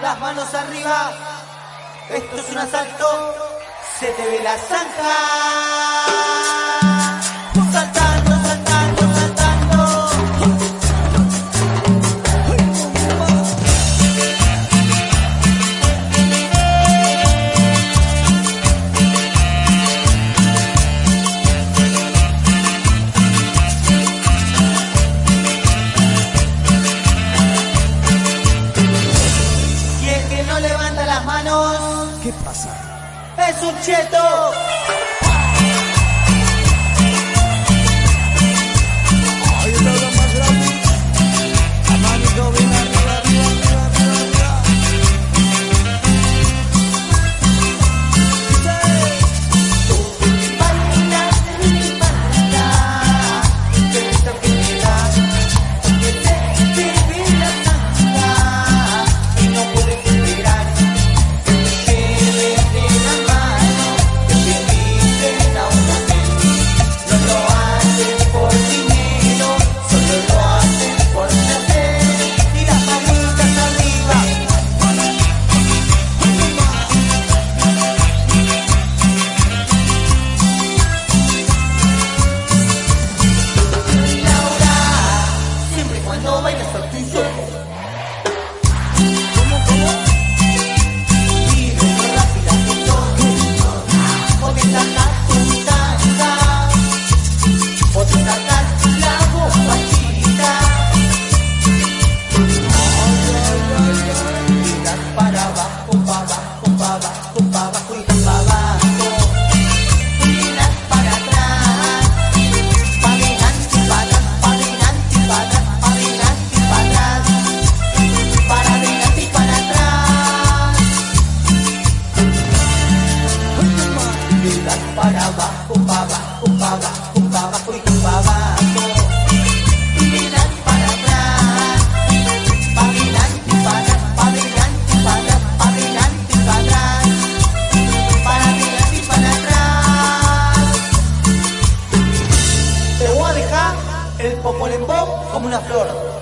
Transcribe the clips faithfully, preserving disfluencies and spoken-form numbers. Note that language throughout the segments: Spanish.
las manos arriba. Esto es un asalto, se te ve la zanja. Saltando, saltando, saltando. Y el que no levanta las manos, ¿qué pasa? es un cheto. Ahí está lo más grande. La manito bien arriba, arriba, arriba, arriba, arriba. Baila, baila, que esto que te da, que te, te ve la zanja y no puedes esperar. Que te den la mano, que te inviten a un hotel. No lo hacen por dinero, solo lo hacen por placer. Y las manitas arriba. Laura, siempre y cuando bailas por tu suerte. ¿Cómo, cómo? Y lo rápida que sos, podés sacar tu tanga, podés sacar la bombachita. Tiras para abajo, para abajo, para abajo, para abajo y para abajo. Tiras para atrás, para adelante, para atrás, para adelante, para atrás, para adelante, para atrás, para adelante y para atrás. Tiras para abajo, para abajo, para abajo, para abajo y para abajo. Tiras para atrás, para adelante, para atrás, para adelante, para atrás, para adelante, para atrás, para adelante y para atrás. Te voy a dejar el popolembó como una flor.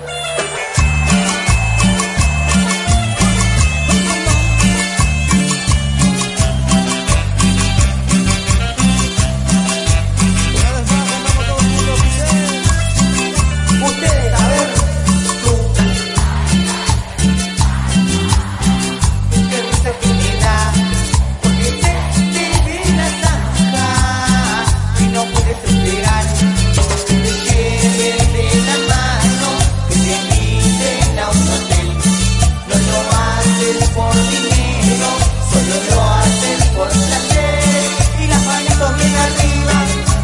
Una vez más, andamos todo el mundo, Vicente. Ustedes, a ver, tú. Que dice que me da, porque te, te ve la zanja y no puedes esperar. Que te la mano, que te inviten a un hotel. No lo hacen por dinero, solo lo hacen por placer. Y las manitos bien arriba.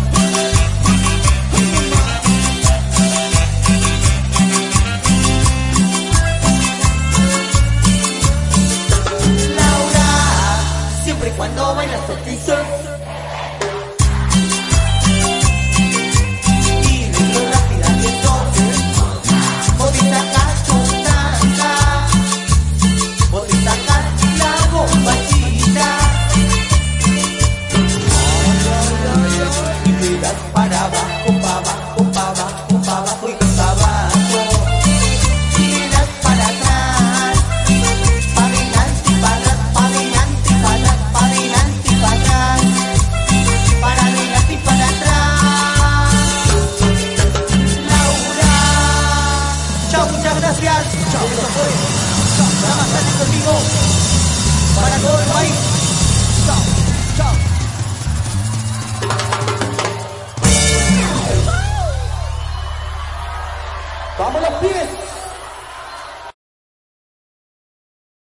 Laura, siempre y cuando bailas tortizos. Y de lo rápida que sos, podés sacar tu tanga, podés sacar la bombachita. Y tiras para abajo, para abajo, para abajo, para abajo y para abajo. Tiras para atrás, para adelante, para atrás, para adelante, para atrás, para adelante, para atrás, para adelante y para atrás. Laura, chao, muchas gracias. Chao, eso fue. Chao, más tarde conmigo para todo el país. Chao, chao. Vamos los pies.